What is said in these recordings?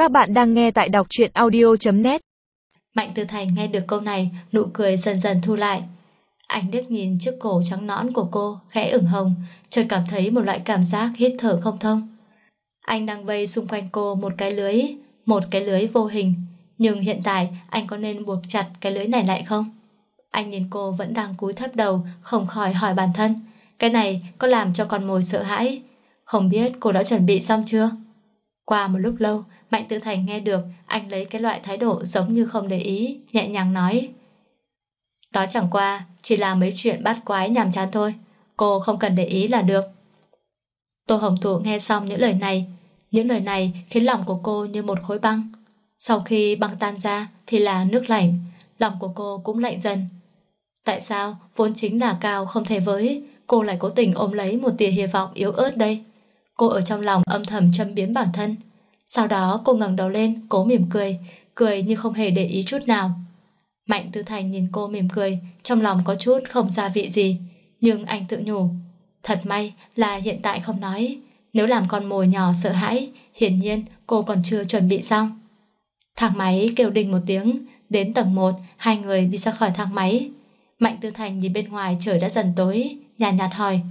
Các bạn đang nghe tại đọc truyện audio.net. Mạnh Tư Thành nghe được câu này, nụ cười dần dần thu lại. Anh liếc nhìn chiếc cổ trắng nõn của cô khẽ ửng hồng, chợt cảm thấy một loại cảm giác hít thở không thông. Anh đang vây xung quanh cô một cái lưới vô hình, nhưng hiện tại anh có nên buộc chặt cái lưới này lại không? Anh nhìn cô vẫn đang cúi thấp đầu, không khỏi hỏi bản thân, cái này có làm cho con mồi sợ hãi? Không biết cô đã chuẩn bị xong chưa? Qua một lúc lâu, Mạnh Tư Thành nghe được anh lấy cái loại thái độ giống như không để ý, nhẹ nhàng nói: đó chẳng qua chỉ là mấy chuyện bát quái nhàm chán thôi, cô không cần để ý là được. Tô Hồng Thụ nghe xong những lời này khiến lòng của cô như một khối băng. Sau khi băng tan ra thì là nước lạnh, lòng của cô cũng lạnh dần. Tại sao vốn chính là cao không thể với, cô lại cố tình ôm lấy một tia hy vọng yếu ớt đây? Cô ở trong lòng âm thầm châm biếm bản thân. Sau đó cô ngẩng đầu lên, cố mỉm cười, cười như không hề để ý chút nào. Mạnh Tư Thành nhìn cô mỉm cười, trong lòng có chút không gia vị gì, nhưng anh tự nhủ, thật may là hiện tại không nói, nếu làm con mồi nhỏ sợ hãi, hiển nhiên cô còn chưa chuẩn bị xong. Thang máy kêu đinh một tiếng, đến tầng 1, hai người đi ra khỏi thang máy. Mạnh Tư Thành nhìn bên ngoài trời đã dần tối, nhàn nhạt hỏi: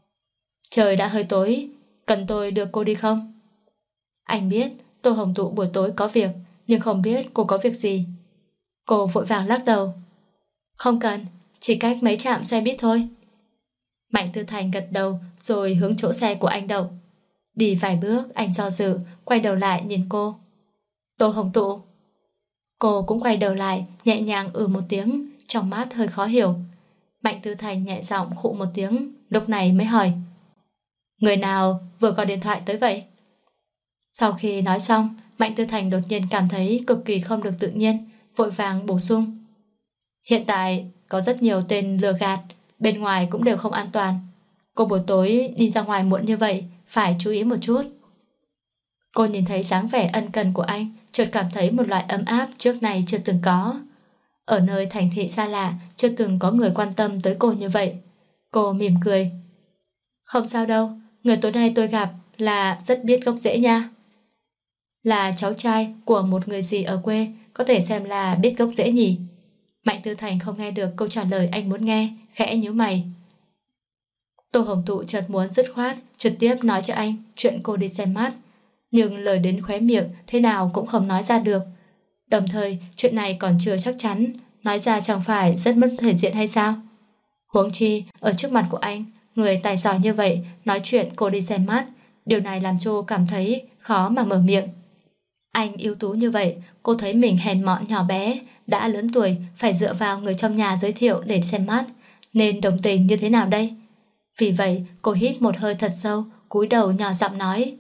trời đã hơi tối, cần tôi đưa cô đi không? Anh biết Tô Hồng Tụ buổi tối có việc, nhưng không biết cô có việc gì. Cô vội vàng lắc đầu: không cần, chỉ cách mấy trạm xe buýt thôi. Mạnh Tư Thành gật đầu rồi hướng chỗ xe của anh đậu. Đi vài bước anh do dự, quay đầu lại nhìn cô. Tô Hồng Tụ. Cô cũng quay đầu lại, nhẹ nhàng một tiếng, trong mắt hơi khó hiểu. Mạnh Tư Thành nhẹ giọng khụ một tiếng, lúc này mới hỏi: người nào vừa gọi điện thoại tới vậy? Sau khi nói xong, Mạnh Tư Thành đột nhiên cảm thấy cực kỳ không được tự nhiên, vội vàng bổ sung: hiện tại có rất nhiều tên lừa gạt, bên ngoài cũng đều không an toàn. Cô buổi tối đi ra ngoài muộn như vậy, phải chú ý một chút. Cô nhìn thấy dáng vẻ ân cần của anh, chợt cảm thấy một loại ấm áp trước này chưa từng có. Ở nơi thành thị xa lạ, chưa từng có người quan tâm tới cô như vậy. Cô mỉm cười: không sao đâu, người tối nay tôi gặp là rất biết gốc rễ nha. Là cháu trai của một người dì ở quê, có thể xem là biết gốc rễ nhỉ? Mạnh Tư Thành không nghe được câu trả lời anh muốn nghe, khẽ nhíu mày. Tô Hồng Tụ chợt muốn dứt khoát trực tiếp nói cho anh chuyện cô đi xem mắt, nhưng lời đến khóe miệng thế nào cũng không nói ra được. Đồng thời chuyện này còn chưa chắc chắn, nói ra chẳng phải rất mất thể diện hay sao? Huống chi ở trước mặt của anh, người tài giỏi như vậy nói chuyện cô đi xem mắt, điều này làm cho cảm thấy khó mà mở miệng. Anh ưu tú như vậy, cô thấy mình hèn mọn nhỏ bé, đã lớn tuổi phải dựa vào người trong nhà giới thiệu để xem mắt, nên đồng tình như thế nào đây? Vì vậy cô hít một hơi thật sâu, cúi đầu nhỏ giọng nói: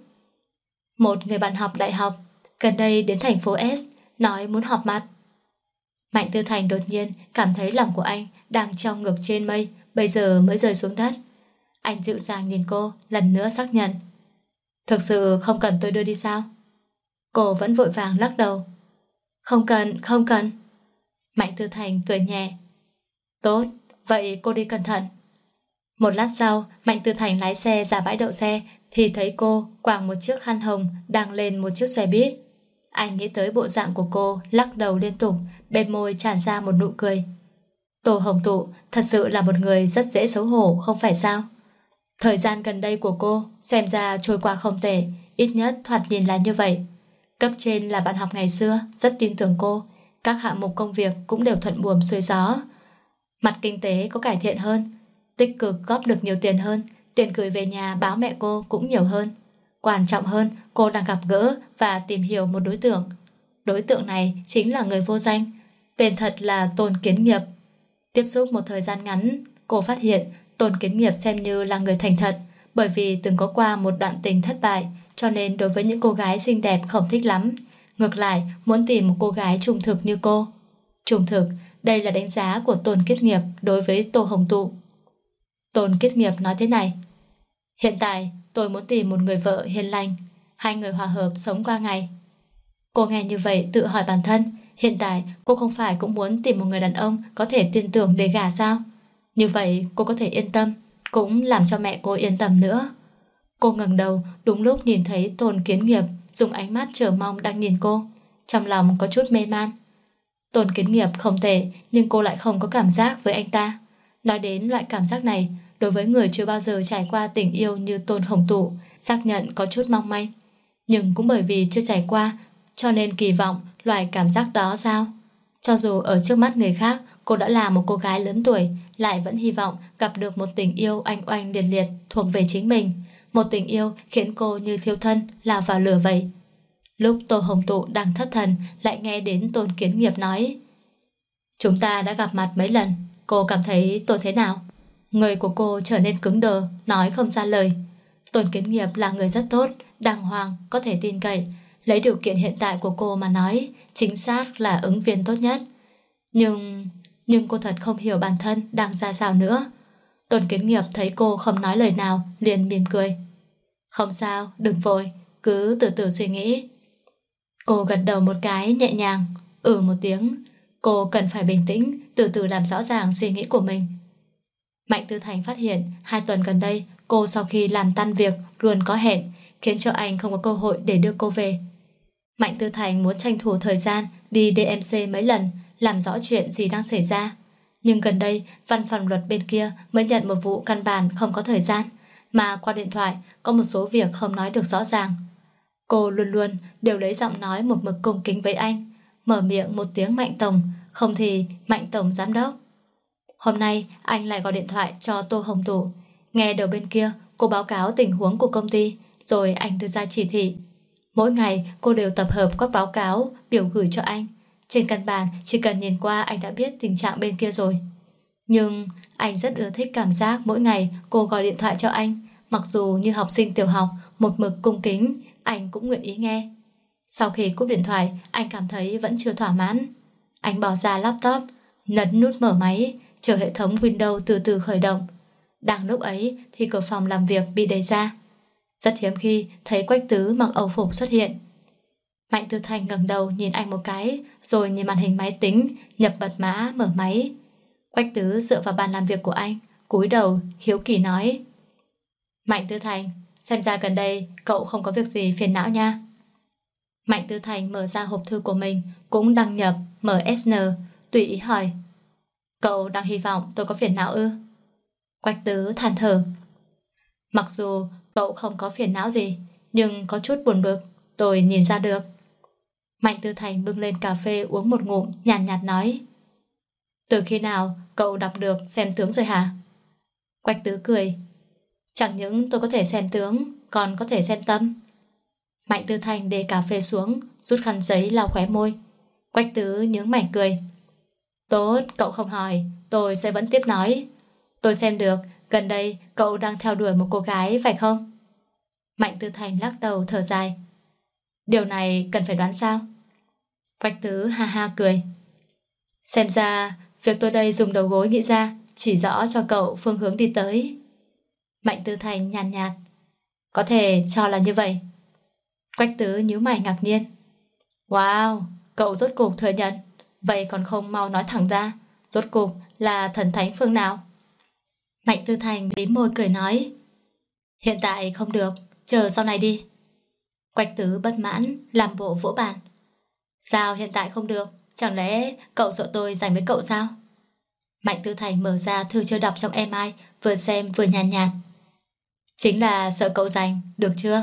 một người bạn học đại học gần đây đến thành phố S, nói muốn họp mặt. Mạnh Tư Thành đột nhiên cảm thấy lòng của anh đang treo ngược trên mây, bây giờ mới rơi xuống đất. Anh dịu dàng nhìn cô, lần nữa xác nhận: thực sự không cần tôi đưa đi sao? Cô vẫn vội vàng lắc đầu: không cần, không cần. Mạnh Tư Thành cười nhẹ: tốt, vậy cô đi cẩn thận. Một lát sau, Mạnh Tư Thành lái xe ra bãi đậu xe thì thấy cô quàng một chiếc khăn hồng đang lên một chiếc xe buýt. Anh nghĩ tới bộ dạng của cô, lắc đầu liên tục, bên môi tràn ra một nụ cười. Tô Hồng Tụ thật sự là một người rất dễ xấu hổ, không phải sao? Thời gian gần đây của cô xem ra trôi qua không tệ, ít nhất thoạt nhìn là như vậy. Cấp trên là bạn học ngày xưa, rất tin tưởng cô, các hạng mục công việc cũng đều thuận buồm xuôi gió. Mặt kinh tế có cải thiện hơn, tích cực góp được nhiều tiền hơn, tiền gửi về nhà báo mẹ cô cũng nhiều hơn. Quan trọng hơn, cô đang gặp gỡ và tìm hiểu một đối tượng. Đối tượng này chính là người vô danh, tên thật là Tôn Kiến Nghiệp. Tiếp xúc một thời gian ngắn, cô phát hiện Tôn Kiến Nghiệp xem như là người thành thật, bởi vì từng có qua một đoạn tình thất bại, cho nên đối với những cô gái xinh đẹp không thích lắm. Ngược lại, muốn tìm một cô gái trung thực như cô. Trung thực, đây là đánh giá của Tôn Kiến Nghiệp đối với Tô Hồng Tụ. Tôn Kiến Nghiệp nói thế này: hiện tại tôi muốn tìm một người vợ hiền lành, hai người hòa hợp sống qua ngày. Cô nghe như vậy tự hỏi bản thân, hiện tại cô không phải cũng muốn tìm một người đàn ông có thể tin tưởng để gả sao? Như vậy cô có thể yên tâm, cũng làm cho mẹ cô yên tâm nữa. Cô ngẩng đầu đúng lúc nhìn thấy Tôn Kiến Nghiệp, dùng ánh mắt chờ mong đang nhìn cô. Trong lòng có chút mê man. Tôn Kiến Nghiệp không tệ, nhưng cô lại không có cảm giác với anh ta. Nói đến loại cảm giác này, đối với người chưa bao giờ trải qua tình yêu như Tôn Hồng Tụ, xác nhận có chút mong manh. Nhưng cũng bởi vì chưa trải qua, cho nên kỳ vọng loại cảm giác đó sao? Cho dù ở trước mắt người khác, cô đã là một cô gái lớn tuổi, lại vẫn hy vọng gặp được một tình yêu oanh oanh liệt liệt thuộc về chính mình. Một tình yêu khiến cô như thiêu thân, lao vào lửa vậy. Lúc Tô Hồng Tụ đang thất thần, lại nghe đến Tôn Kiến Nghiệp nói: chúng ta đã gặp mặt mấy lần, cô cảm thấy tôi thế nào? Người của cô trở nên cứng đờ, nói không ra lời. Tôn Kiến Nghiệp là người rất tốt, đàng hoàng, có thể tin cậy. Lấy điều kiện hiện tại của cô mà nói, chính xác là ứng viên tốt nhất. Nhưng cô thật không hiểu bản thân đang ra sao nữa. Tôn Kiến Nghiệp thấy cô không nói lời nào, liền mỉm cười. Không sao, đừng vội, cứ từ từ suy nghĩ. Cô gật đầu một cái nhẹ nhàng, một tiếng. Cô cần phải bình tĩnh, từ từ làm rõ ràng suy nghĩ của mình. Mạnh Tư Thành phát hiện 2 tuần gần đây cô sau khi làm tan việc luôn có hẹn, khiến cho anh không có cơ hội để đưa cô về. Mạnh Tư Thành muốn tranh thủ thời gian đi DMC mấy lần, làm rõ chuyện gì đang xảy ra. Nhưng gần đây văn phòng luật bên kia mới nhận một vụ căn bản không có thời gian, mà qua điện thoại có một số việc không nói được rõ ràng. Cô luôn luôn đều lấy giọng nói một mực cung kính với anh, mở miệng một tiếng Mạnh Tổng, không thì Mạnh Tổng Giám đốc. Hôm nay anh lại gọi điện thoại cho Tô Hồng Tụ. Nghe đầu bên kia cô báo cáo tình huống của công ty, rồi anh đưa ra chỉ thị. Mỗi ngày cô đều tập hợp các báo cáo biểu gửi cho anh. Trên căn bản chỉ cần nhìn qua anh đã biết tình trạng bên kia rồi. Nhưng anh rất ưa thích cảm giác mỗi ngày cô gọi điện thoại cho anh. Mặc dù như học sinh tiểu học, một mực cung kính, anh cũng nguyện ý nghe. Sau khi cúp điện thoại, anh cảm thấy vẫn chưa thỏa mãn. Anh bỏ ra laptop, nhấn nút mở máy, chờ hệ thống Windows từ từ khởi động. Đang lúc ấy thì cửa phòng làm việc bị đẩy ra. Rất hiếm khi thấy Quách Tứ mặc âu phục xuất hiện. Mạnh Tư Thành ngẩng đầu nhìn anh một cái, rồi nhìn màn hình máy tính, nhập mật mã mở máy. Quách Tứ dựa vào bàn làm việc của anh, cúi đầu hiếu kỳ nói: Mạnh Tư Thành, xem ra gần đây cậu không có việc gì phiền não nha. Mạnh Tư Thành mở ra hộp thư của mình, cũng đăng nhập MSN, tùy ý hỏi: cậu đang hy vọng tôi có phiền não ư? Quách Tứ than thở: mặc dù cậu không có phiền não gì, nhưng có chút buồn bực, tôi nhìn ra được. Mạnh Tư Thành bưng lên cà phê uống một ngụm, nhàn nhạt nói: từ khi nào cậu đọc được xem tướng rồi hả? Quách Tứ cười: chẳng những tôi có thể xem tướng, còn có thể xem tâm. Mạnh Tư Thành để cà phê xuống, rút khăn giấy lau khóe môi. Quách Tứ nhướng mày cười: tốt, cậu không hỏi, tôi sẽ vẫn tiếp nói. Tôi xem được, gần đây cậu đang theo đuổi một cô gái phải không? Mạnh Tư Thành lắc đầu thở dài: điều này cần phải đoán sao? Quách Tứ ha ha cười: xem ra việc tôi đây dùng đầu gối nghĩ ra, chỉ rõ cho cậu phương hướng đi tới. Mạnh Tư Thành nhàn nhạt: có thể cho là như vậy. Quách Tứ nhíu mày ngạc nhiên: wow, cậu rốt cục thừa nhận, vậy còn không mau nói thẳng ra, rốt cục là thần thánh phương nào? Mạnh Tư Thành mím môi cười nói: hiện tại không được, chờ sau này đi. Quách Tứ bất mãn làm bộ vỗ bàn: sao hiện tại không được, chẳng lẽ cậu sợ tôi giành với cậu sao? Mạnh Tư Thành mở ra thư chưa đọc trong email, vừa xem vừa nhàn nhạt: chính là sợ cậu giành, được chưa?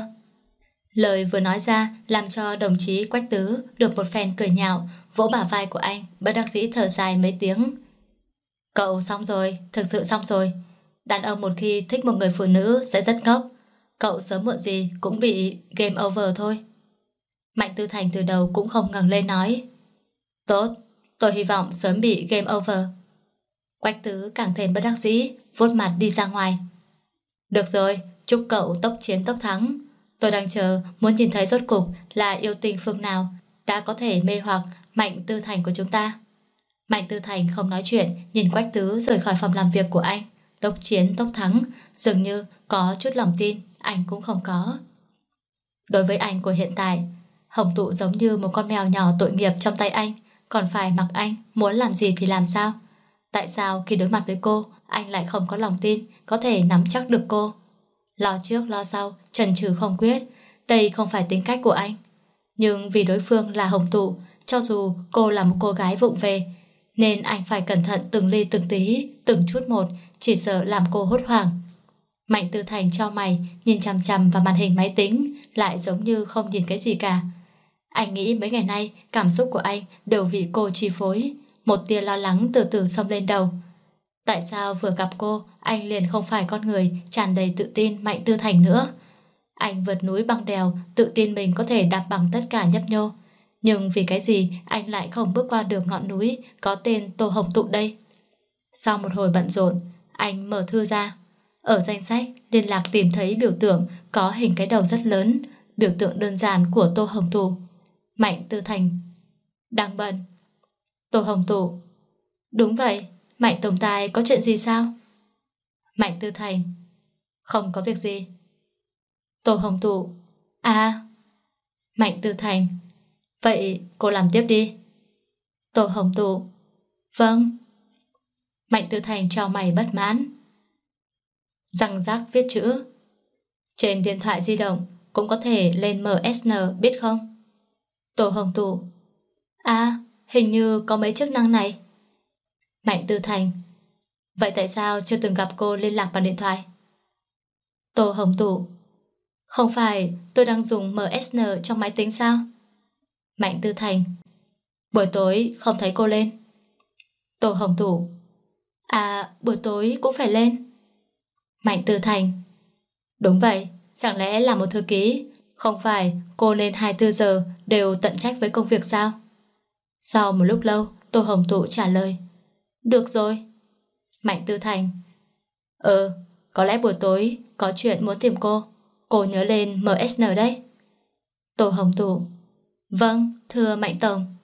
Lời vừa nói ra làm cho đồng chí Quách Tứ được một phen cười nhạo, vỗ bả vai của anh, bất đắc dĩ thở dài mấy tiếng: cậu xong rồi, thực sự xong rồi. Đàn ông một khi thích một người phụ nữ sẽ rất ngốc, cậu sớm muộn gì cũng bị game over thôi. Mạnh Tư Thành từ đầu cũng không ngẩng lên nói: tốt, tôi hy vọng sớm bị game over. Quách Tứ càng thêm bất đắc dĩ, vuốt mặt đi ra ngoài. được rồi, chúc cậu tốc chiến tốc thắng. Tôi đang chờ muốn nhìn thấy rốt cục là yêu tình phương nào đã có thể mê hoặc Mạnh Tư Thành của chúng ta. Mạnh Tư Thành không nói chuyện, nhìn Quách Tứ rời khỏi phòng làm việc của anh. Tốc chiến tốc thắng, dường như có chút lòng tin anh cũng không có. Đối với anh của hiện tại, Hồng Tụ giống như một con mèo nhỏ tội nghiệp trong tay anh, còn phải mặc anh muốn làm gì thì làm sao. Tại sao khi đối mặt với cô, anh lại không có lòng tin có thể nắm chắc được cô? Lo trước lo sau, chần chừ không quyết, đây không phải tính cách của anh. Nhưng vì đối phương là Hồng Tụ, cho dù cô là một cô gái vụng về, nên anh phải cẩn thận từng ly từng tí, từng chút một, chỉ sợ làm cô hốt hoảng. Mạnh Tư Thành chau mày, nhìn chằm chằm vào màn hình máy tính, lại giống như không nhìn cái gì cả. Anh nghĩ mấy ngày nay cảm xúc của anh đều bị cô chi phối. Một tia lo lắng từ từ xông lên đầu. Tại sao vừa gặp cô, anh liền không phải con người tràn đầy tự tin Mạnh Tư Thành nữa? Anh vượt núi băng đèo, tự tin mình có thể đạp bằng tất cả nhấp nhô. Nhưng vì cái gì anh lại không bước qua được ngọn núi có tên Tô Hồng Tụ đây? Sau một hồi bận rộn, anh mở thư ra. Ở danh sách liên lạc tìm thấy biểu tượng có hình cái đầu rất lớn, biểu tượng đơn giản của Tô Hồng Tụ. Mạnh Tư Thành. Đang bận. Tô Hồng Tụ. Đúng vậy, Mạnh tổng tài có chuyện gì sao? Mạnh Tư Thành. Không có việc gì. Tô Hồng Tụ. À. Mạnh Tư Thành. Vậy cô làm tiếp đi. Tô Hồng Tụ. Vâng. Mạnh Tư Thành trao mày bất mãn. Răng rác viết chữ. Trên điện thoại di động cũng có thể lên MSN biết không? Tô Hồng Tụ. À, hình như có mấy chức năng này. Mạnh Tư Thành. Vậy tại sao chưa từng gặp cô liên lạc bằng điện thoại? Tô Hồng Tụ. Không phải tôi đang dùng MSN trong máy tính sao? Mạnh Tư Thành. Buổi tối không thấy cô lên. Tô Hồng Tụ. À, buổi tối cũng phải lên. Mạnh Tư Thành. Đúng vậy, chẳng lẽ là một thư ký, không phải cô lên 24 giờ đều tận trách với công việc sao? Sau một lúc lâu, Tô Hồng Tụ trả lời. Được rồi. Mạnh Tư Thành. Có lẽ buổi tối có chuyện muốn tìm cô nhớ lên MSN đấy. Tô Hồng Tụ. Vâng, thưa Mạnh Tổng.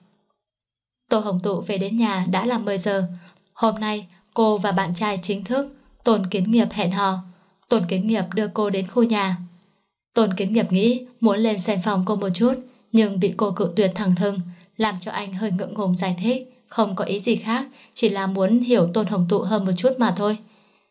Tô Hồng Tụ về đến nhà đã là 10 giờ. Hôm nay cô và bạn trai chính thức Tôn Kiến Nghiệp hẹn hò. Tôn Kiến Nghiệp đưa cô đến khu nhà. Tôn Kiến Nghiệp nghĩ muốn lên xem phòng cô một chút, nhưng bị cô cự tuyệt thẳng thừng, làm cho anh hơi ngượng ngùng giải thích, không có ý gì khác, chỉ là muốn hiểu Tôn Hồng Tụ hơn một chút mà thôi.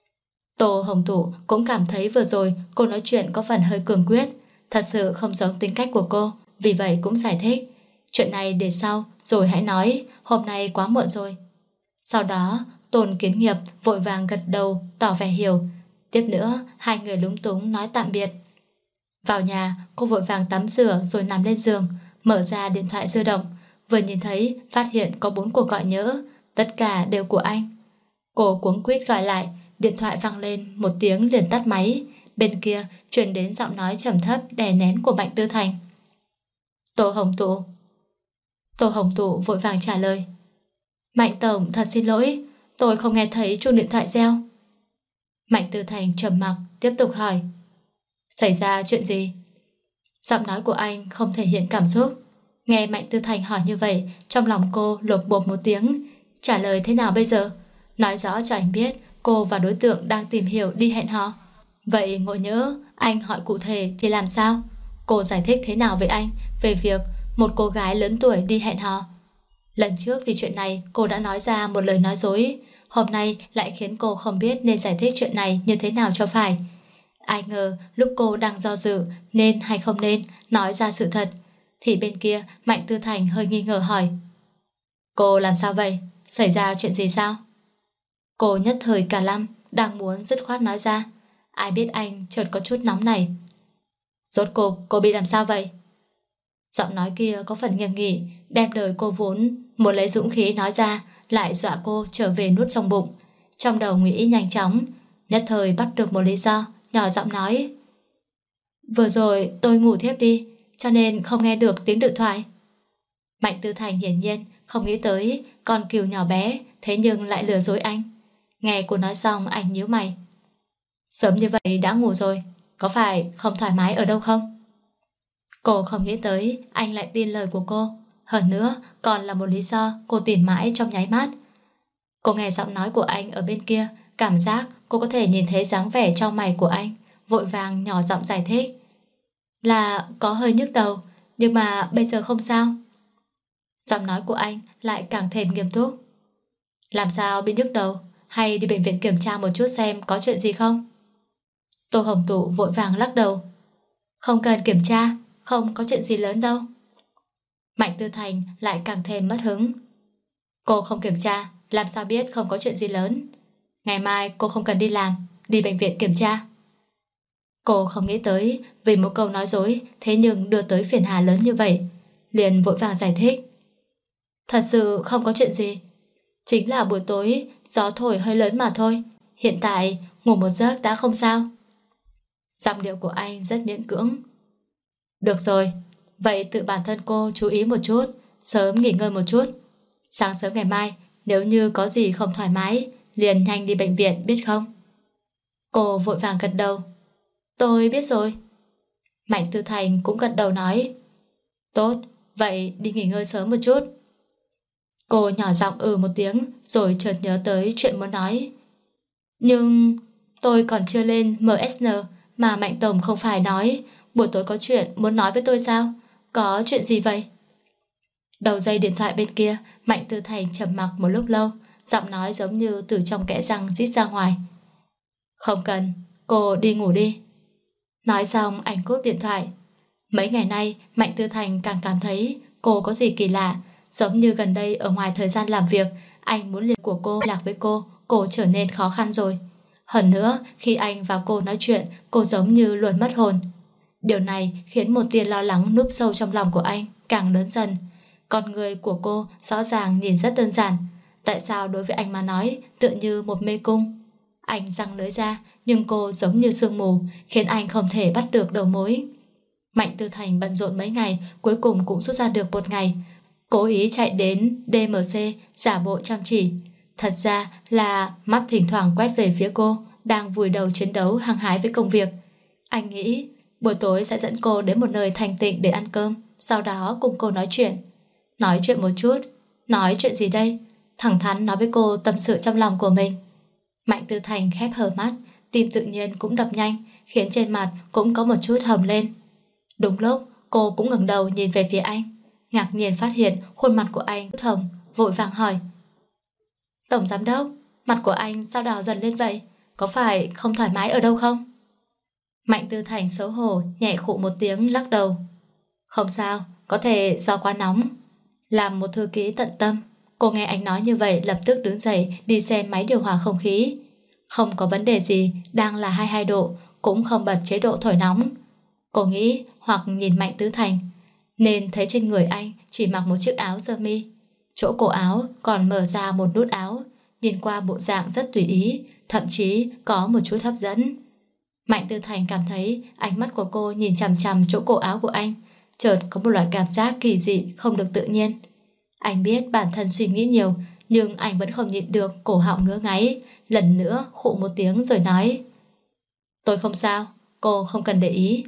Tô Hồng Tụ cũng cảm thấy vừa rồi cô nói chuyện có phần hơi cường quyết, thật sự không giống tính cách của cô, vì vậy cũng giải thích. Chuyện này để sau, rồi hãy nói, hôm nay quá muộn rồi. Sau đó, Tôn Kiến Nghiệp vội vàng gật đầu, tỏ vẻ hiểu. Tiếp nữa, hai người lúng túng nói tạm biệt. Vào nhà, cô vội vàng tắm rửa rồi nằm lên giường, mở ra điện thoại di động. Vừa nhìn thấy, phát hiện có 4 cuộc gọi nhỡ, tất cả đều của anh. Cô cuống quýt gọi lại, điện thoại vang lên một tiếng liền tắt máy. Bên kia truyền đến giọng nói trầm thấp đè nén của Mạnh Tư Thành. Tô Hồng Tụ. Tô Hồng Tụ vội vàng trả lời. Mạnh Tổng thật xin lỗi, tôi không nghe thấy chuông điện thoại reo. Mạnh Tư Thành trầm mặc tiếp tục hỏi. Xảy ra chuyện gì? Giọng nói của anh không thể hiện cảm xúc. Nghe Mạnh Tư Thành hỏi như vậy, trong lòng cô lột bột một tiếng. Trả lời thế nào bây giờ? Nói rõ cho anh biết cô và đối tượng đang tìm hiểu đi hẹn hò. Vậy ngộ nhỡ anh hỏi cụ thể thì làm sao? Cô giải thích thế nào với anh về việc một cô gái lớn tuổi đi hẹn hò? Lần trước vì chuyện này cô đã nói ra một lời nói dối, hôm nay lại khiến cô không biết nên giải thích chuyện này như thế nào cho phải. Ai ngờ lúc cô đang do dự nên hay không nên nói ra sự thật, thì bên kia Mạnh Tư Thành hơi nghi ngờ hỏi. Cô làm sao vậy? Xảy ra chuyện gì sao? Cô nhất thời cả lăm, đang muốn dứt khoát nói ra. Ai biết anh chợt có chút nóng này. Rốt cuộc cô bị làm sao vậy? Giọng nói kia có phần nghiêm nghị, đem lời cô vốn muốn lấy dũng khí nói ra, lại dọa cô trở về nuốt trong bụng. Trong đầu nghĩ nhanh chóng, nhất thời bắt được một lý do, nhỏ giọng nói. Vừa rồi tôi ngủ thiếp đi, cho nên không nghe được tiếng điện thoại. Mạnh Tư Thành hiển nhiên không nghĩ tới con cừu nhỏ bé, thế nhưng lại lừa dối anh. Nghe cô nói xong anh nhíu mày. Sớm như vậy đã ngủ rồi, có phải không thoải mái ở đâu không? Cô không nghĩ tới anh lại tin lời của cô. Hơn nữa còn là một lý do cô tìm mãi trong nháy mắt. Cô nghe giọng nói của anh ở bên kia, cảm giác cô có thể nhìn thấy dáng vẻ trong mày của anh, vội vàng nhỏ giọng giải thích. Là có hơi nhức đầu, nhưng mà bây giờ không sao. Giọng nói của anh lại càng thêm nghiêm túc. Làm sao bị nhức đầu? Hay đi bệnh viện kiểm tra một chút xem có chuyện gì không? Tô Hồng Tụ vội vàng lắc đầu. Không cần kiểm tra, không có chuyện gì lớn đâu. Mạnh Tư Thành lại càng thêm mất hứng. Cô không kiểm tra, làm sao biết không có chuyện gì lớn? Ngày mai cô không cần đi làm, đi bệnh viện kiểm tra. Cô không nghĩ tới vì một câu nói dối thế nhưng đưa tới phiền hà lớn như vậy, liền vội vàng giải thích. Thật sự không có chuyện gì, chính là buổi tối gió thổi hơi lớn mà thôi. Hiện tại ngủ một giấc đã không sao. Giọng điệu của anh rất miễn cưỡng. Được rồi, vậy tự bản thân cô chú ý một chút, sớm nghỉ ngơi một chút. Sáng sớm ngày mai nếu như có gì không thoải mái liền nhanh đi bệnh viện, biết không? Cô vội vàng gật đầu. Tôi biết rồi. Mạnh Tư Thành cũng gật đầu nói. Tốt, vậy đi nghỉ ngơi sớm một chút. Cô nhỏ giọng một tiếng rồi chợt nhớ tới chuyện muốn nói. Nhưng tôi còn chưa lên MSN mà Mạnh Tổng không phải nói buổi tối có chuyện muốn nói với tôi sao? Có chuyện gì vậy? Đầu dây điện thoại bên kia, Mạnh Tư Thành trầm mặc một lúc lâu, giọng nói giống như từ trong kẽ răng rít ra ngoài. Không cần, cô đi ngủ đi. Nói xong anh cúp điện thoại. Mấy ngày nay Mạnh Tư Thành càng cảm thấy cô có gì kỳ lạ, giống như gần đây ở ngoài thời gian làm việc anh muốn liên của cô lạc với cô trở nên khó khăn rồi. Hơn nữa khi anh và cô nói chuyện, cô giống như luôn mất hồn. Điều này khiến một tia lo lắng núp sâu trong lòng của anh càng lớn dần. Con người của cô rõ ràng nhìn rất đơn giản, tại sao đối với anh mà nói tựa như một mê cung? Anh giăng lưỡi ra, nhưng cô giống như sương mù, khiến anh không thể bắt được đầu mối. Mạnh Tư Thành bận rộn mấy ngày, cuối cùng cũng rút ra được một ngày. Cố ý chạy đến DMC giả bộ chăm chỉ. Thật ra là mắt thỉnh thoảng quét về phía cô, đang vùi đầu chiến đấu hăng hái với công việc. Anh nghĩ buổi tối sẽ dẫn cô đến một nơi thanh tịnh để ăn cơm, sau đó cùng cô nói chuyện. Nói chuyện một chút. Nói chuyện gì đây? Thẳng thắn nói với cô tâm sự trong lòng của mình. Mạnh Tư Thành khép hờ mắt, tim tự nhiên cũng đập nhanh, khiến trên mặt cũng có một chút hồng lên. Đúng lúc cô cũng ngẩng đầu nhìn về phía anh, ngạc nhiên phát hiện khuôn mặt của anh hồng, vội vàng hỏi. Tổng giám đốc, mặt của anh sao đỏ dần lên vậy? Có phải không thoải mái ở đâu không? Mạnh Tư Thành xấu hổ nhẹ khụ một tiếng lắc đầu. Không sao, có thể do quá nóng. Làm một thư ký tận tâm, cô nghe anh nói như vậy lập tức đứng dậy đi xem máy điều hòa không khí. Không có vấn đề gì, đang là 22 độ, cũng không bật chế độ thổi nóng. Cô nghĩ hoặc nhìn Mạnh Tư Thành, nên thấy trên người anh chỉ mặc một chiếc áo sơ mi. Chỗ cổ áo còn mở ra một nút áo, nhìn qua bộ dạng rất tùy ý, thậm chí có một chút hấp dẫn. Mạnh Tư Thành cảm thấy ánh mắt của cô nhìn chằm chằm chỗ cổ áo của anh, chợt có một loại cảm giác kỳ dị không được tự nhiên. Anh biết bản thân suy nghĩ nhiều, nhưng anh vẫn không nhịn được cổ họng ngứa ngáy, lần nữa khụ một tiếng rồi nói. Tôi không sao, cô không cần để ý.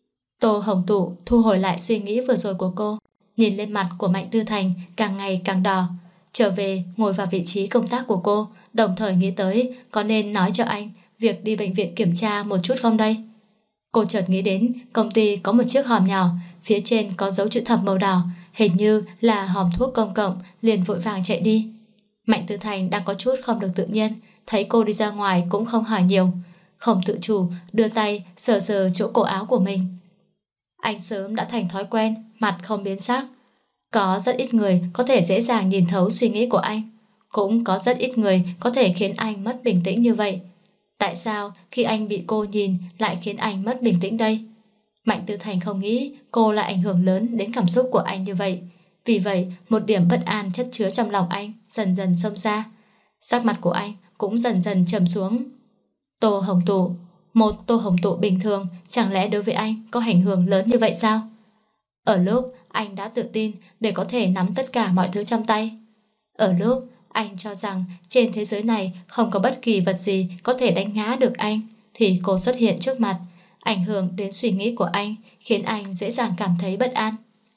Tô Hồng Tụ thu hồi lại suy nghĩ vừa rồi của cô, nhìn lên mặt của Mạnh Tư Thành càng ngày càng đỏ, trở về ngồi vào vị trí công tác của cô, đồng thời nghĩ tới có nên nói cho anh việc đi bệnh viện kiểm tra một chút không đây. Cô chợt nghĩ đến công ty có một chiếc hòm nhỏ, phía trên có dấu chữ thập màu đỏ, hình như là hòm thuốc công cộng, liền vội vàng chạy đi. Mạnh Tư Thành đang có chút không được tự nhiên, thấy cô đi ra ngoài cũng không hỏi nhiều, không tự chủ đưa tay sờ sờ chỗ cổ áo của mình. Anh sớm đã thành thói quen mặt không biến sắc. Có rất ít người có thể dễ dàng nhìn thấu suy nghĩ của anh, cũng có rất ít người có thể khiến anh mất bình tĩnh như vậy. Tại sao khi anh bị cô nhìn lại khiến anh mất bình tĩnh đây? Mạnh Tư Thành không nghĩ cô lại ảnh hưởng lớn đến cảm xúc của anh như vậy. Vì vậy một điểm bất an chất chứa trong lòng anh dần dần xông ra. Sắc mặt của anh cũng dần dần trầm xuống. Tô Hồng Tụ, một Tô Hồng Tụ bình thường chẳng lẽ đối với anh có ảnh hưởng lớn như vậy sao? Ở lúc anh đã tự tin để có thể nắm tất cả mọi thứ trong tay, ở lúc anh cho rằng trên thế giới này không có bất kỳ vật gì có thể đánh ngã được anh, thì cô xuất hiện trước mặt, ảnh hưởng đến suy nghĩ của anh, khiến anh dễ dàng cảm thấy bất an.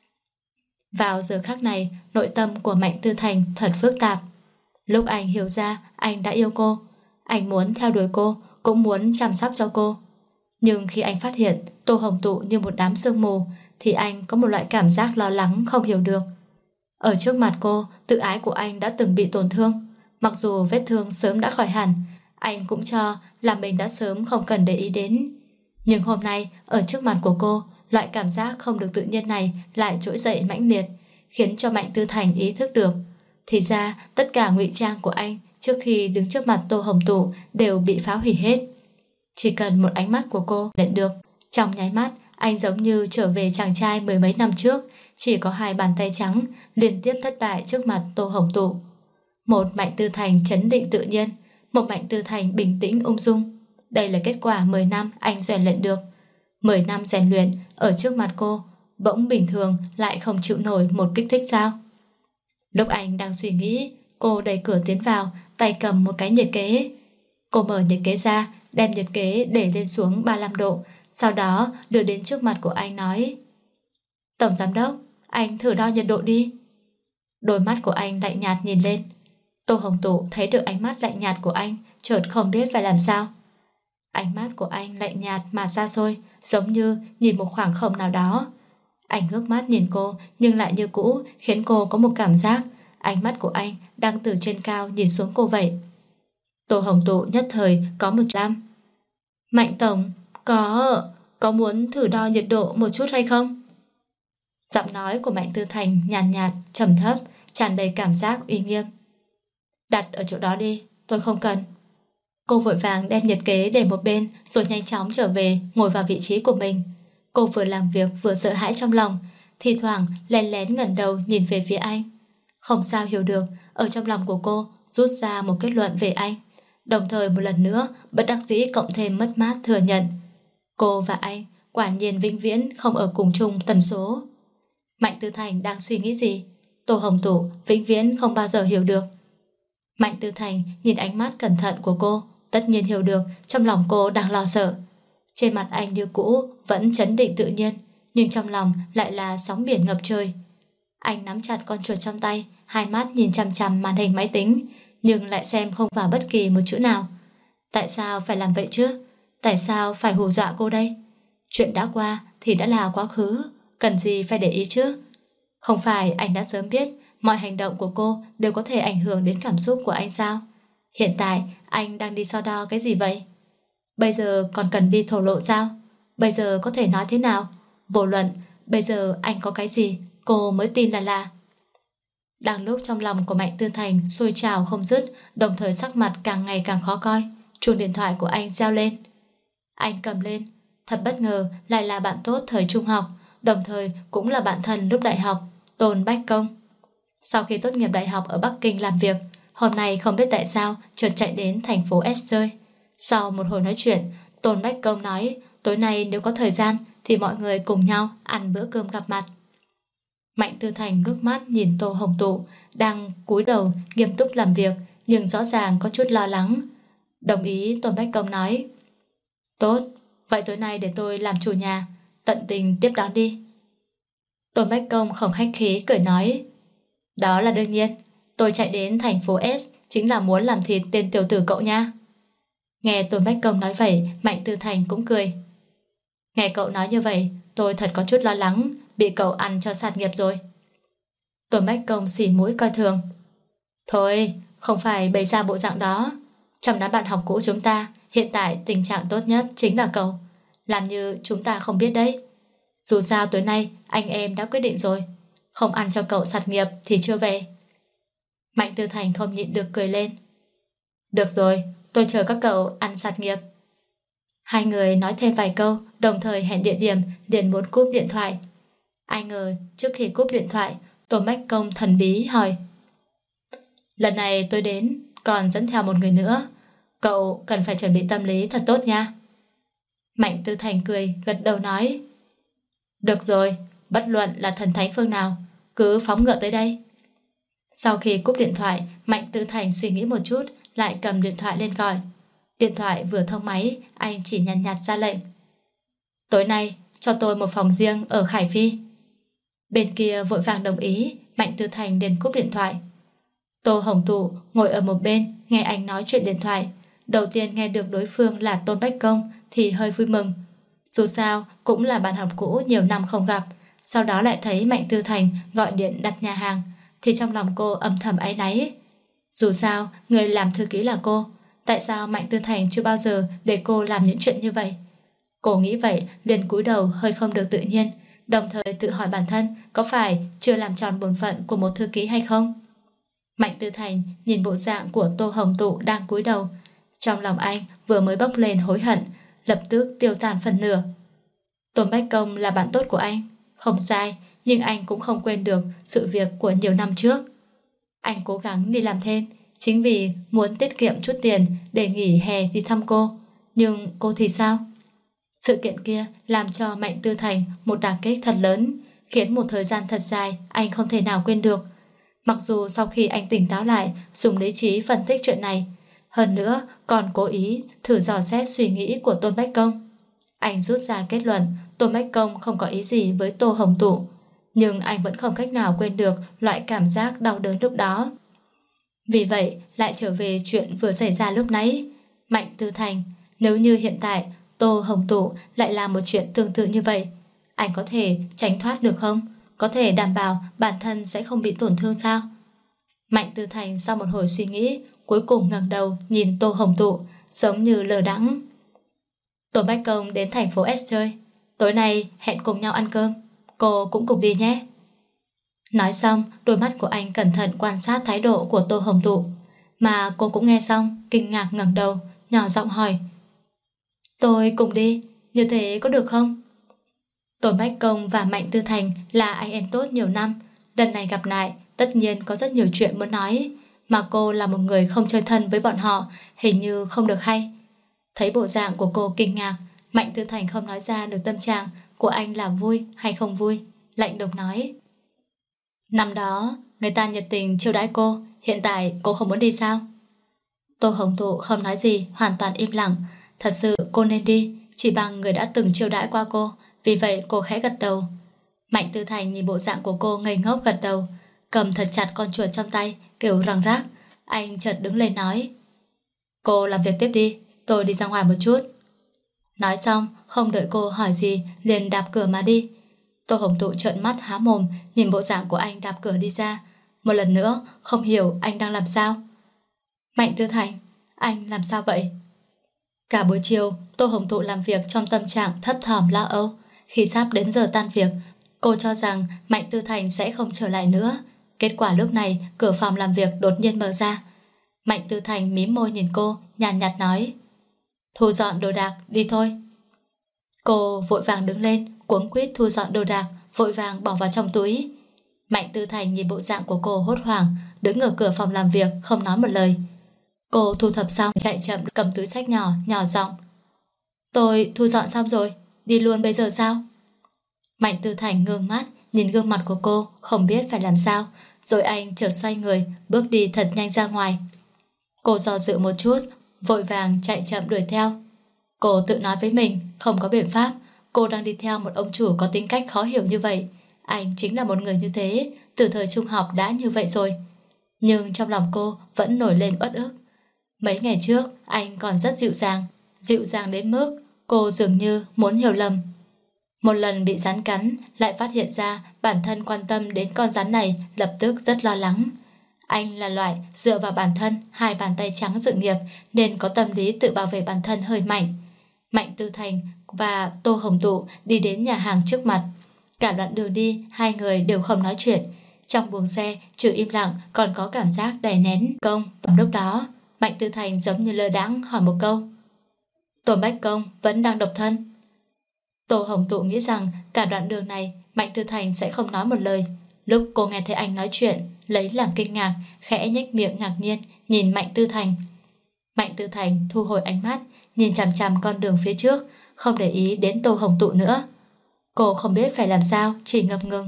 Vào giờ khắc này, nội tâm của Mạnh Tư Thành thật phức tạp. Lúc anh hiểu ra anh đã yêu cô, anh muốn theo đuổi cô, cũng muốn chăm sóc cho cô. Nhưng khi anh phát hiện Tô Hồng Tụ như một đám sương mù, thì anh có một loại cảm giác lo lắng không hiểu được. Ở trước mặt cô, tự ái của anh đã từng bị tổn thương. Mặc dù vết thương sớm đã khỏi hẳn, anh cũng cho là mình đã sớm không cần để ý đến. Nhưng hôm nay ở trước mặt của cô, loại cảm giác không được tự nhiên này lại trỗi dậy mãnh liệt, khiến cho Mạnh Tư Thành ý thức được. Thì ra tất cả ngụy trang của anh trước khi đứng trước mặt Tô Hồng Tụ đều bị phá hủy hết. Chỉ cần một ánh mắt của cô lên được, trong nháy mắt anh giống như trở về chàng trai mười mấy năm trước, chỉ có hai bàn tay trắng liên tiếp thất bại trước mặt Tô Hồng Tụ. Một Mạnh Tư Thành trấn định tự nhiên, một Mạnh Tư Thành bình tĩnh ung dung. Đây là kết quả 10 năm anh rèn luyện được. 10 năm rèn luyện ở trước mặt cô, bỗng bình thường lại không chịu nổi một kích thích sao? Lúc anh đang suy nghĩ, cô đẩy cửa tiến vào, tay cầm một cái nhiệt kế. Cô mở nhiệt kế ra, đem nhiệt kế để lên xuống 35 độ, sau đó đưa đến trước mặt của anh nói: Tổng giám đốc, anh thử đo nhiệt độ đi. Đôi mắt của anh lạnh nhạt nhìn lên. Tô Hồng Tụ thấy được ánh mắt lạnh nhạt của anh, chợt không biết phải làm sao. Ánh mắt của anh lạnh nhạt mà xa xôi, giống như nhìn một khoảng không nào đó. Anh ngước mắt nhìn cô, nhưng lại như cũ, khiến cô có một cảm giác ánh mắt của anh đang từ trên cao nhìn xuống cô vậy. Tô Hồng Tụ nhất thời có một giam. Mạnh tổng, có muốn thử đo nhiệt độ một chút hay không? Giọng nói của Mạnh Tư Thành nhàn nhạt, trầm thấp, tràn đầy cảm giác uy nghiêm. Đặt ở chỗ đó đi, tôi không cần. Cô vội vàng đem nhiệt kế để một bên, rồi nhanh chóng trở về, ngồi vào vị trí của mình. Cô vừa làm việc vừa sợ hãi trong lòng, thi thoảng lén lén ngẩng đầu nhìn về phía anh. Không sao hiểu được, ở trong lòng của cô rút ra một kết luận về anh, đồng thời một lần nữa bất đắc dĩ cộng thêm mất mát thừa nhận cô và anh quả nhiên vĩnh viễn không ở cùng chung tần số. Mạnh Tư Thành đang suy nghĩ gì, Tô Hồng Tụ vĩnh viễn không bao giờ hiểu được. Mạnh Tư Thành nhìn ánh mắt cẩn thận của cô, tất nhiên hiểu được trong lòng cô đang lo sợ. Trên mặt anh như cũ vẫn trấn định tự nhiên, nhưng trong lòng lại là sóng biển ngập trời. Anh nắm chặt con chuột trong tay, hai mắt nhìn chằm chằm màn hình máy tính, nhưng lại xem không vào bất kỳ một chữ nào. Tại sao phải làm vậy chứ? Tại sao phải hù dọa cô đây? Chuyện đã qua thì đã là quá khứ, cần gì phải để ý chứ? Không phải anh đã sớm biết mọi hành động của cô đều có thể ảnh hưởng đến cảm xúc của anh sao? Hiện tại anh đang đi so đo cái gì vậy? Bây giờ còn cần đi thổ lộ sao? Bây giờ có thể nói thế nào? Vô luận bây giờ anh có cái gì, cô mới tin là. Đang lúc trong lòng của Mạnh Tư Thành sôi trào không dứt, đồng thời sắc mặt càng ngày càng khó coi, chuông điện thoại của anh reo lên. Anh cầm lên, thật bất ngờ lại là bạn tốt thời trung học, đồng thời cũng là bạn thân lúc đại học, Tôn Bách Công. Sau khi tốt nghiệp đại học ở Bắc Kinh làm việc, hôm nay không biết tại sao chợt chạy đến thành phố S chơi. Sau một hồi nói chuyện, Tôn Bách Công nói tối nay nếu có thời gian thì mọi người cùng nhau ăn bữa cơm gặp mặt. Mạnh Tư Thành ngước mắt nhìn Tô Hồng Tụ đang cúi đầu nghiêm túc làm việc, nhưng rõ ràng có chút lo lắng. Đồng ý Tôn Bách Công nói: Tốt, vậy tối nay để tôi làm chủ nhà, tận tình tiếp đón đi. Tôn Bách Công không khách khí cười nói: Đó là đương nhiên, tôi chạy đến thành phố S chính là muốn làm thịt tên tiểu tử cậu nha. Nghe Tôn Bách Công nói vậy, Mạnh Tư Thành cũng cười. Nghe cậu nói như vậy, tôi thật có chút lo lắng bị cậu ăn cho sạt nghiệp rồi. Tôn Bách Công xỉ mũi coi thường. Thôi, không phải bày ra bộ dạng đó. Trong đám bạn học cũ chúng ta, hiện tại tình trạng tốt nhất chính là cậu. Làm như chúng ta không biết đấy. Dù sao tối nay anh em đã quyết định rồi, không ăn cho cậu sạt nghiệp thì chưa về. Mạnh Tư Thành không nhịn được cười lên. Được rồi, tôi chờ các cậu ăn sạt nghiệp. Hai người nói thêm vài câu, đồng thời hẹn địa điểm, liền muốn cúp điện thoại. Ai ngờ trước khi cúp điện thoại, Tôn Bách Công thần bí hỏi: Lần này tôi đến còn dẫn theo một người nữa, cậu cần phải chuẩn bị tâm lý thật tốt nha. Mạnh Tư Thành cười gật đầu nói: Được rồi, bất luận là thần thánh phương nào, cứ phóng ngựa tới đây. Sau khi cúp điện thoại, Mạnh Tư Thành suy nghĩ một chút, lại cầm điện thoại lên gọi. Điện thoại vừa thông máy, anh chỉ nhàn nhạt ra lệnh: Tối nay cho tôi một phòng riêng ở Khải Phi. Bên kia vội vàng đồng ý, Mạnh Tư Thành liền cúp điện thoại. Tô Hồng Tụ ngồi ở một bên nghe anh nói chuyện điện thoại. Đầu tiên nghe được đối phương là Tôn Bách Công thì hơi vui mừng. Dù sao cũng là bạn học cũ nhiều năm không gặp. Sau đó lại thấy Mạnh Tư Thành gọi điện đặt nhà hàng, thì trong lòng cô âm thầm áy náy. Dù sao người làm thư ký là cô, tại sao Mạnh Tư Thành chưa bao giờ để cô làm những chuyện như vậy? Cô nghĩ vậy liền cúi đầu hơi không được tự nhiên, đồng thời tự hỏi bản thân có phải chưa làm tròn bổn phận của một thư ký hay không. Mạnh Tư Thành nhìn bộ dạng của Tô Hồng Tụ đang cúi đầu, trong lòng anh vừa mới bốc lên hối hận, lập tức tiêu tan phần nửa. Tôn Bách Công là bạn tốt của anh, không sai, nhưng anh cũng không quên được sự việc của nhiều năm trước. Anh cố gắng đi làm thêm chính vì muốn tiết kiệm chút tiền để nghỉ hè đi thăm cô. Nhưng cô thì sao? Sự kiện kia làm cho Mạnh Tư Thành một đả kích thật lớn, khiến một thời gian thật dài anh không thể nào quên được. Mặc dù sau khi anh tỉnh táo lại, dùng lý trí phân tích chuyện này, hơn nữa còn cố ý thử dò xét suy nghĩ của Tôn Bách Công. Anh rút ra kết luận Tôn Bách Công không có ý gì với Tô Hồng Tụ, nhưng anh vẫn không cách nào quên được loại cảm giác đau đớn lúc đó. Vì vậy lại trở về chuyện vừa xảy ra lúc nãy. Mạnh Tư Thành, nếu như hiện tại Tô Hồng Tụ lại làm một chuyện tương tự như vậy, anh có thể tránh thoát được không? Có thể đảm bảo bản thân sẽ không bị tổn thương sao? Mạnh Tư Thành sau một hồi suy nghĩ, cuối cùng ngẩng đầu nhìn Tô Hồng Tụ, giống như lờ đãng. Tô Bách Công đến thành phố S chơi, tối nay hẹn cùng nhau ăn cơm, cô cũng cùng đi nhé. Nói xong, đôi mắt của anh cẩn thận quan sát thái độ của Tô Hồng Tụ, mà cô cũng nghe xong, kinh ngạc ngẩng đầu, nhỏ giọng hỏi: tôi cùng đi, như thế có được không? Tôn Bách Công và Mạnh Tư Thành là anh em tốt nhiều năm, lần này gặp lại tất nhiên có rất nhiều chuyện muốn nói, mà cô là một người không chơi thân với bọn họ, hình như không được hay. Thấy bộ dạng của cô kinh ngạc, Mạnh Tư Thành không nói ra được tâm trạng của anh là vui hay không vui, lạnh đùng nói: năm đó người ta nhiệt tình chiêu đãi cô, hiện tại cô không muốn đi sao? Tô Hồng Tụ không nói gì, hoàn toàn im lặng. Thật sự cô nên đi, chỉ bằng người đã từng chiêu đãi qua cô, vì vậy cô khẽ gật đầu. Mạnh Tư Thành nhìn bộ dạng của cô ngây ngốc gật đầu, cầm thật chặt con chuột trong tay, kiểu răng rác. Anh chợt đứng lên nói: cô làm việc tiếp đi, tôi đi ra ngoài một chút. Nói xong, không đợi cô hỏi gì, liền đạp cửa mà đi. Tô Hồng Tụ trợn mắt há mồm, nhìn bộ dạng của anh đạp cửa đi ra. Một lần nữa, không hiểu anh đang làm sao. Mạnh Tư Thành, anh làm sao vậy? Cả buổi chiều, Tô Hồng Tụ làm việc trong tâm trạng thấp thỏm lo âu. Khi sắp đến giờ tan việc, cô cho rằng Mạnh Tư Thành sẽ không trở lại nữa. Kết quả lúc này, cửa phòng làm việc đột nhiên mở ra. Mạnh Tư Thành mím môi nhìn cô, nhàn nhạt nói: thu dọn đồ đạc, đi thôi. Cô vội vàng đứng lên, cuống quýt thu dọn đồ đạc, vội vàng bỏ vào trong túi. Mạnh Tư Thành nhìn bộ dạng của cô hốt hoảng, đứng ở cửa phòng làm việc không nói một lời. Cô thu thập xong chạy chậm cầm túi xách nhỏ, nhỏ giọng: tôi thu dọn xong rồi, đi luôn bây giờ sao? Mạnh Tư Thành ngước mắt nhìn gương mặt của cô, không biết phải làm sao, rồi anh chợt xoay người bước đi thật nhanh ra ngoài. Cô do dự một chút, vội vàng chạy chậm đuổi theo. Cô tự nói với mình không có biện pháp, cô đang đi theo một ông chủ có tính cách khó hiểu như vậy. Anh chính là một người như thế, từ thời trung học đã như vậy rồi. Nhưng trong lòng cô vẫn nổi lên uất ức. Mấy ngày trước anh còn rất dịu dàng đến mức cô dường như muốn hiểu lầm. Một lần bị rắn cắn, lại phát hiện ra bản thân quan tâm đến con rắn này, lập tức rất lo lắng. Anh là loại dựa vào bản thân, hai bàn tay trắng sự nghiệp, nên có tâm lý tự bảo vệ bản thân hơi mạnh. Mạnh Tư Thành và Tô Hồng Tụ đi đến nhà hàng trước mặt. Cả đoạn đường đi, hai người đều không nói chuyện. Trong buồng xe, trừ im lặng, còn có cảm giác đè nén công. Lúc đó, Mạnh Tư Thành giống như lơ đãng hỏi một câu: Tôn Bách Công vẫn đang độc thân? Tô Hồng Tụ nghĩ rằng cả đoạn đường này Mạnh Tư Thành sẽ không nói một lời. Lúc cô nghe thấy anh nói chuyện, lấy làm kinh ngạc, khẽ nhếch miệng ngạc nhiên nhìn Mạnh Tư Thành. Mạnh Tư Thành thu hồi ánh mắt, nhìn chằm chằm con đường phía trước, không để ý đến Tô Hồng Tụ nữa. Cô không biết phải làm sao, chỉ ngập ngừng.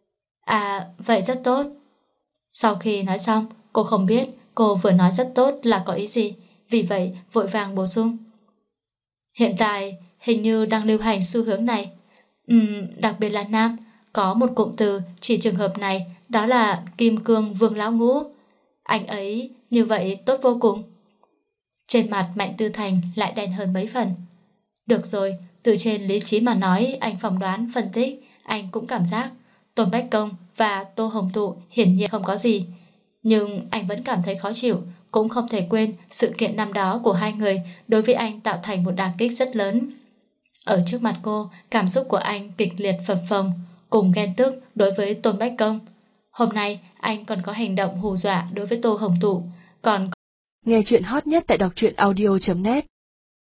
À, vậy rất tốt. Sau khi nói xong, cô không biết cô vừa nói rất tốt là có ý gì, vì vậy vội vàng bổ sung: hiện tại hình như đang lưu hành xu hướng này. Đặc biệt là nam, có một cụm từ chỉ trường hợp này, đó là Kim Cương Vương Lão Ngũ. Anh ấy như vậy tốt vô cùng. Trên mặt Mạnh Tư Thành lại đen hơn mấy phần. Được rồi, từ trên lý trí mà nói, anh phỏng đoán, phân tích, anh cũng cảm giác Tôn Bách Công và Tô Hồng Tụ hiển nhiên không có gì. Nhưng anh vẫn cảm thấy khó chịu, cũng không thể quên sự kiện năm đó của hai người đối với anh tạo thành một đả kích rất lớn. Ở trước mặt cô, cảm xúc của anh kịch liệt phập phồng, cùng ghen tức đối với Tôn Bách Công. Hôm nay anh còn có hành động hù dọa đối với Tô Hồng Tụ, còn Nghe chuyện hot nhất tại đọc truyện audio.net